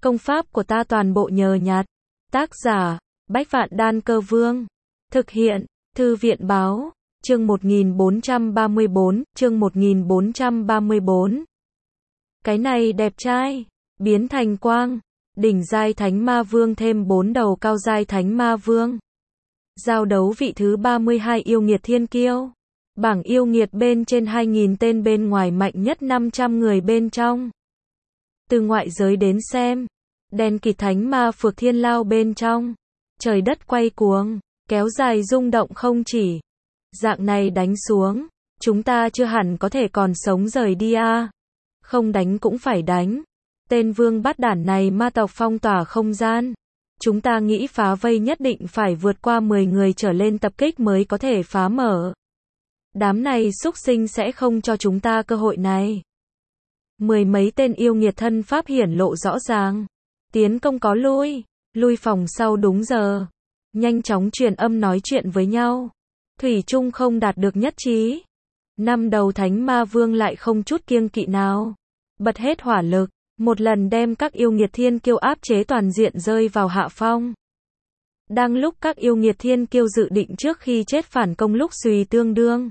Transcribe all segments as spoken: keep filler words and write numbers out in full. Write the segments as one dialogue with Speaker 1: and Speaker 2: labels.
Speaker 1: Công pháp của ta toàn bộ nhờ nhặt. Tác giả, Bách Vạn Đan Cơ Vương. Thực hiện, Thư viện Báo. Chương một nghìn bốn trăm ba mươi bốn, chương một nghìn bốn trăm ba mươi bốn. Cái này đẹp trai. Biến thành quang. Đỉnh giai thánh ma vương thêm bốn đầu cao giai thánh ma vương. Giao đấu vị thứ ba mươi hai yêu nghiệt thiên kiêu. Bảng yêu nghiệt bên trên hai nghìn tên, bên ngoài mạnh nhất năm trăm người bên trong. Từ ngoại giới đến xem, đèn kịt thánh ma phược thiên lao bên trong. Trời đất quay cuồng, kéo dài rung động không chỉ. Dạng này đánh xuống, chúng ta chưa hẳn có thể còn sống rời đi a. À. Không đánh cũng phải đánh. Tên vương bát đản này ma tộc phong tỏa không gian. Chúng ta nghĩ phá vây nhất định phải vượt qua mười người trở lên tập kích mới có thể phá mở. Đám này xúc sinh sẽ không cho chúng ta cơ hội này. Mười mấy tên yêu nghiệt thân pháp hiển lộ rõ ràng. Tiến công có lui, lui phòng sau đúng giờ. Nhanh chóng truyền âm nói chuyện với nhau. Thủy chung không đạt được nhất trí. Năm đầu thánh ma vương lại không chút kiêng kỵ nào. Bật hết hỏa lực, một lần đem các yêu nghiệt thiên kiêu áp chế toàn diện rơi vào hạ phong. Đang lúc các yêu nghiệt thiên kiêu dự định trước khi chết phản công lúc suy tương đương.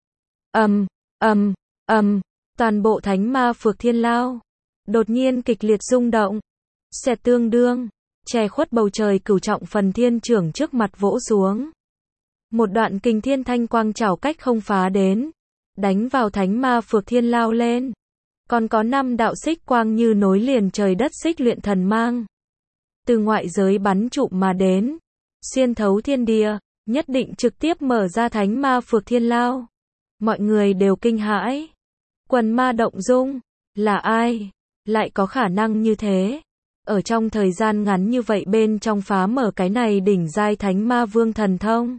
Speaker 1: Ầm, ầm, ầm, toàn bộ thánh ma phược thiên lao đột nhiên kịch liệt rung động. Xẹt tương đương, che khuất bầu trời cửu trọng phần thiên trưởng trước mặt vỗ xuống. Một đoạn kình thiên thanh quang chảo cách không phá đến, đánh vào thánh ma phược thiên lao lên. Còn có năm đạo xích quang như nối liền trời đất xích luyện thần mang. Từ ngoại giới bắn trụm mà đến, xuyên thấu thiên địa, nhất định trực tiếp mở ra thánh ma phược thiên lao. Mọi người đều kinh hãi. Quần ma động dung, là ai? Lại có khả năng như thế? Ở trong thời gian ngắn như vậy bên trong phá mở cái này đỉnh giai thánh ma vương thần thông.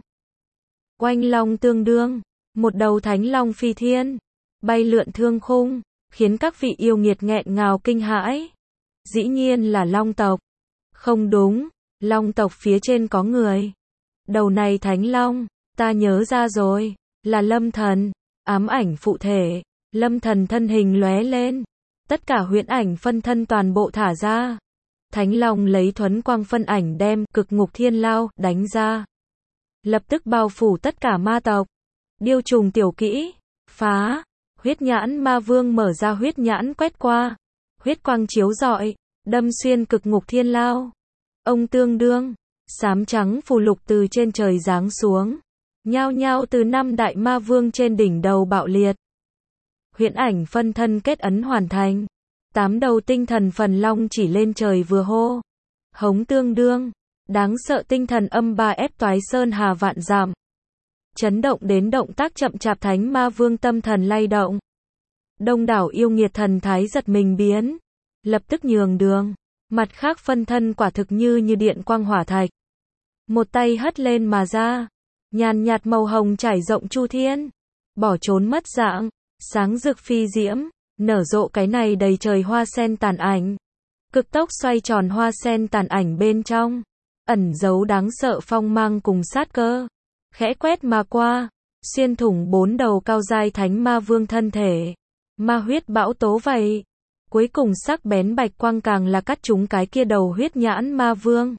Speaker 1: Oanh long tương đương, một đầu thánh long phi thiên, bay lượn thương khung, khiến các vị yêu nghiệt nghẹn ngào kinh hãi. Dĩ nhiên là long tộc. Không đúng, long tộc phía trên có người. Đầu này thánh long, ta nhớ ra rồi, là Lâm Thần. Ám ảnh phụ thể, Lâm Thần thân hình lóe lên. Tất cả huyễn ảnh phân thân toàn bộ thả ra. Thánh long lấy thuấn quang phân ảnh đem cực ngục thiên lao đánh ra. Lập tức bao phủ tất cả ma tộc. Điêu trùng tiểu kỹ, phá. Huyết nhãn ma vương mở ra huyết nhãn quét qua. Huyết quang chiếu rọi, đâm xuyên cực ngục thiên lao. Ông tương đương, xám trắng phù lục từ trên trời giáng xuống. Nhao nhao từ năm đại ma vương trên đỉnh đầu bạo liệt. Huyễn ảnh phân thân kết ấn hoàn thành. Tám đầu tinh thần phần long chỉ lên trời vừa hô. Hống tương đương, đáng sợ tinh thần âm ba ép toái sơn hà vạn dặm. Chấn động đến động tác chậm chạp thánh ma vương tâm thần lay động. Đông đảo yêu nghiệt thần thái giật mình biến. Lập tức nhường đường. Mặt khác phân thân quả thực như như điện quang hỏa thạch. Một tay hất lên mà ra. Nhàn nhạt màu hồng trải rộng chu thiên. Bỏ trốn mất dạng. Sáng rực phi diễm. Nở rộ cái này đầy trời hoa sen tàn ảnh. Cực tốc xoay tròn hoa sen tàn ảnh bên trong. Ẩn giấu đáng sợ phong mang cùng sát cơ. Khẽ quét mà qua. Xuyên thủng bốn đầu cao giai thánh ma vương thân thể. Ma huyết bão tố vậy. Cuối cùng sắc bén bạch quang càng là cắt trúng cái kia đầu huyết nhãn ma vương.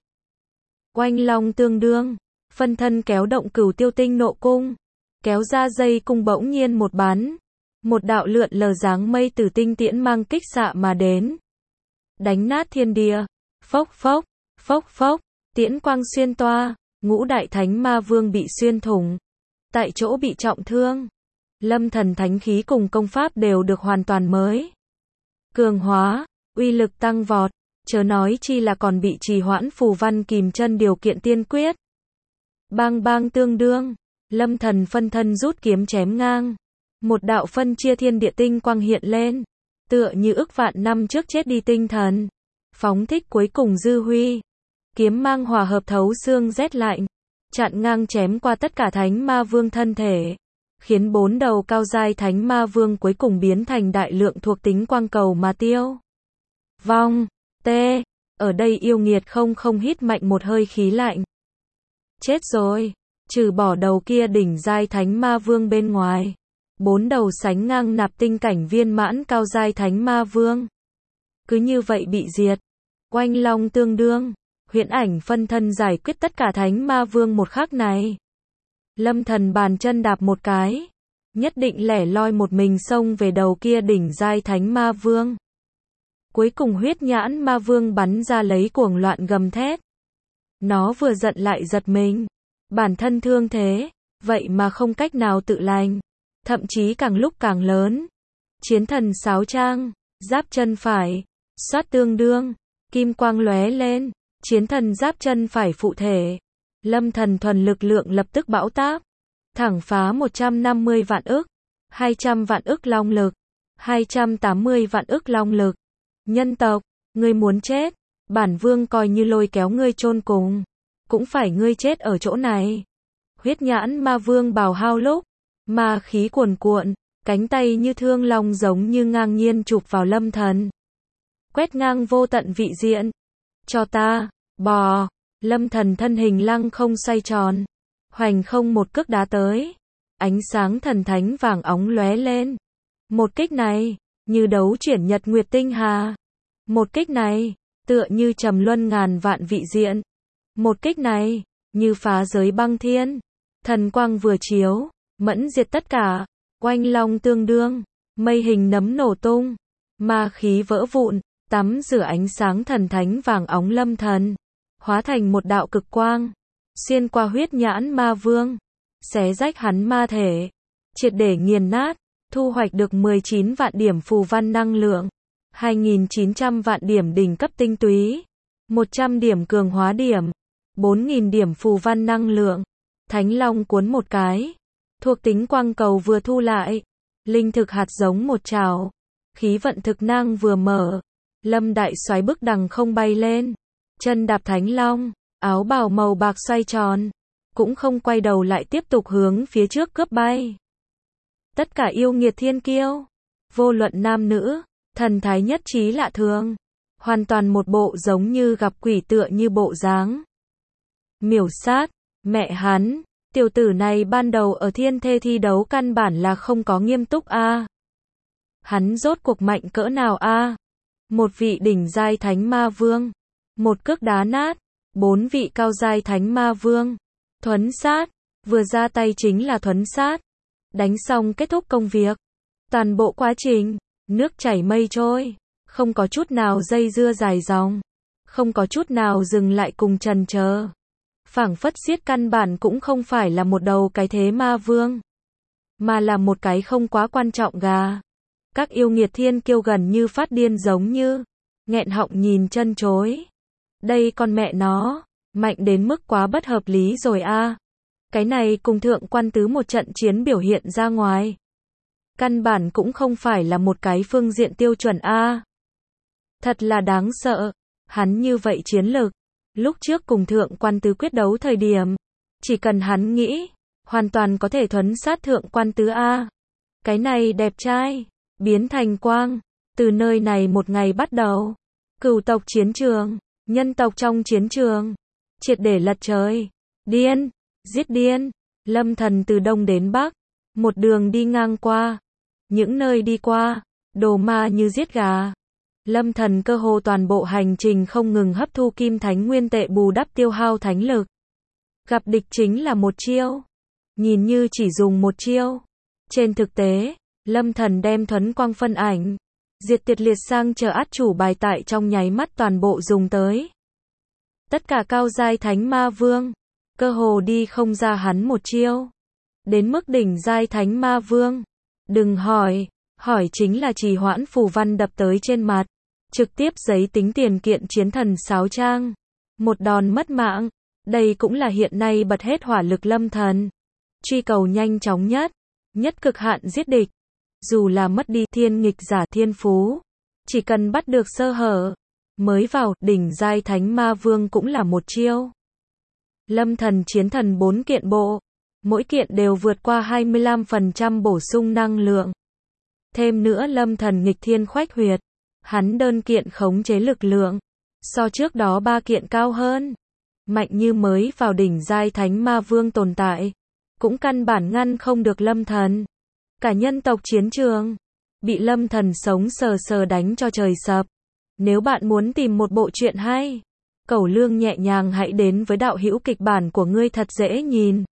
Speaker 1: Oanh long tương đương. Phân thân kéo động cửu tiêu tinh nộ cung. Kéo ra dây cung bỗng nhiên một bắn. Một đạo lượn lờ dáng mây từ tinh tiễn mang kích xạ mà đến. Đánh nát thiên địa. Phốc phốc, phốc phốc, tiễn quang xuyên toa. Ngũ đại thánh ma vương bị xuyên thủng. Tại chỗ bị trọng thương. Lâm Thần thánh khí cùng công pháp đều được hoàn toàn mới. Cường hóa, uy lực tăng vọt. Chớ nói chi là còn bị trì hoãn phù văn kìm chân điều kiện tiên quyết. Bang bang tương đương. Lâm Thần phân thân rút kiếm chém ngang. Một đạo phân chia thiên địa tinh quang hiện lên. Tựa như ức vạn năm trước chết đi tinh thần. Phóng thích cuối cùng dư huy. Kiếm mang hòa hợp thấu xương rét lạnh. Chặn ngang chém qua tất cả thánh ma vương thân thể. Khiến bốn đầu cao giai thánh ma vương cuối cùng biến thành đại lượng thuộc tính quang cầu mà tiêu. Vong, tê. Ở đây yêu nghiệt không không hít mạnh một hơi khí lạnh. Chết rồi. Trừ bỏ đầu kia đỉnh giai thánh ma vương bên ngoài. Bốn đầu sánh ngang nạp tinh cảnh viên mãn cao giai thánh ma vương. Cứ như vậy bị diệt. Oanh long tương đương, huyễn ảnh phân thân giải quyết tất cả thánh ma vương một khắc này. Lâm Thần bàn chân đạp một cái, nhất định lẻ loi một mình xông về đầu kia đỉnh giai thánh ma vương. Cuối cùng huyết nhãn ma vương bắn ra lấy cuồng loạn gầm thét. Nó vừa giận lại giật mình, bản thân thương thế, vậy mà không cách nào tự lành, thậm chí càng lúc càng lớn. Chiến thần sáo trang, giáp chân phải, xoát tương đương, kim quang lóe lên, chiến thần giáp chân phải phụ thể. Lâm Thần thuần lực lượng lập tức bão táp, thẳng phá một trăm năm mươi vạn ức, hai trăm vạn ức long lực, hai trăm tám mươi vạn ức long lực. Nhân tộc, ngươi muốn chết, bản vương coi như lôi kéo ngươi chôn cùng, cũng phải ngươi chết ở chỗ này. Huyết nhãn ma vương bào hao lúc, ma khí cuồn cuộn, cánh tay như thương long giống như ngang nhiên chụp vào Lâm Thần. Quét ngang vô tận vị diện. Cho ta, bò, Lâm Thần thân hình lăng không xoay tròn, hoành không một cước đá tới. Ánh sáng thần thánh vàng óng lóe lên. Một kích này, như đấu chuyển nhật nguyệt tinh hà. Một kích này, tựa như trầm luân ngàn vạn vị diện. Một kích này, như phá giới băng thiên. Thần quang vừa chiếu, mẫn diệt tất cả. Oanh long tương đương, mây hình nấm nổ tung, ma khí vỡ vụn, tắm rửa ánh sáng thần thánh vàng óng Lâm Thần, hóa thành một đạo cực quang, xuyên qua huyết nhãn ma vương, xé rách hắn ma thể, triệt để nghiền nát, thu hoạch được mười chín vạn điểm phù văn năng lượng, hai nghìn chín trăm vạn điểm đỉnh cấp tinh túy, một trăm điểm cường hóa điểm, bốn nghìn điểm phù văn năng lượng. Thánh long cuốn một cái, thuộc tính quang cầu vừa thu lại, linh thực hạt giống một trào, khí vận thực năng vừa mở, Lâm đại soái bức đằng không bay lên, chân đạp thánh long, áo bào màu bạc xoay tròn, cũng không quay đầu lại tiếp tục hướng phía trước cướp bay. Tất cả yêu nghiệt thiên kiêu, vô luận nam nữ, thần thái nhất trí lạ thường, hoàn toàn một bộ giống như gặp quỷ tựa như bộ dáng. Miểu sát, mẹ hắn, tiểu tử này ban đầu ở thiên thê thi đấu căn bản là không có nghiêm túc a. À. Hắn rốt cuộc mạnh cỡ nào a? À? Một vị đỉnh giai thánh ma vương, một cước đá nát, bốn vị cao giai thánh ma vương, thuấn sát, vừa ra tay chính là thuấn sát. Đánh xong kết thúc công việc. Toàn bộ quá trình, nước chảy mây trôi, không có chút nào dây dưa dài dòng, không có chút nào dừng lại cùng chần chờ. Phảng phất xiết căn bản cũng không phải là một đầu cái thế ma vương, mà là một cái không quá quan trọng gà. Các yêu nghiệt thiên kiêu gần như phát điên giống như, nghẹn họng nhìn chân chối. Đây con mẹ nó, mạnh đến mức quá bất hợp lý rồi a. À. Cái này cùng thượng quan tứ một trận chiến biểu hiện ra ngoài. Căn bản cũng không phải là một cái phương diện tiêu chuẩn a. À. Thật là đáng sợ, hắn như vậy chiến lực. Lúc trước cùng thượng quan tứ quyết đấu thời điểm, chỉ cần hắn nghĩ, hoàn toàn có thể thuấn sát thượng quan tứ a. Cái này đẹp trai, biến thành quang, từ nơi này một ngày bắt đầu, cửu tộc chiến trường, nhân tộc trong chiến trường, triệt để lật trời, điên, giết điên, Lâm Thần từ đông đến bắc, một đường đi ngang qua, những nơi đi qua, đồ ma như giết gà. Lâm Thần cơ hồ toàn bộ hành trình không ngừng hấp thu kim thánh nguyên tệ bù đắp tiêu hao thánh lực. Gặp địch chính là một chiêu. Nhìn như chỉ dùng một chiêu. Trên thực tế, Lâm Thần đem thuấn quang phân ảnh, diệt tiệt liệt sang chờ át chủ bài tại trong nháy mắt toàn bộ dùng tới. Tất cả cao giai thánh ma vương, cơ hồ đi không ra hắn một chiêu. Đến mức đỉnh giai thánh ma vương. Đừng hỏi. Hỏi chính là trì hoãn phù văn đập tới trên mặt, trực tiếp giấy tính tiền kiện chiến thần sáo trang, một đòn mất mạng. Đây cũng là hiện nay bật hết hỏa lực Lâm Thần, truy cầu nhanh chóng nhất, nhất cực hạn giết địch. Dù là mất đi thiên nghịch giả thiên phú, chỉ cần bắt được sơ hở, mới vào đỉnh giai thánh ma vương cũng là một chiêu. Lâm Thần chiến thần bốn kiện bộ, mỗi kiện đều vượt qua hai mươi lăm phần trăm bổ sung năng lượng. Thêm nữa Lâm Thần nghịch thiên khoách huyệt, hắn đơn kiện khống chế lực lượng, so trước đó ba kiện cao hơn. Mạnh như mới vào đỉnh giai thánh ma vương tồn tại, cũng căn bản ngăn không được Lâm Thần. Cả nhân tộc chiến trường, bị Lâm Thần sống sờ sờ đánh cho trời sập. Nếu bạn muốn tìm một bộ truyện hay, cẩu lương nhẹ nhàng hãy đến với đạo hữu kịch bản của ngươi thật dễ nhìn.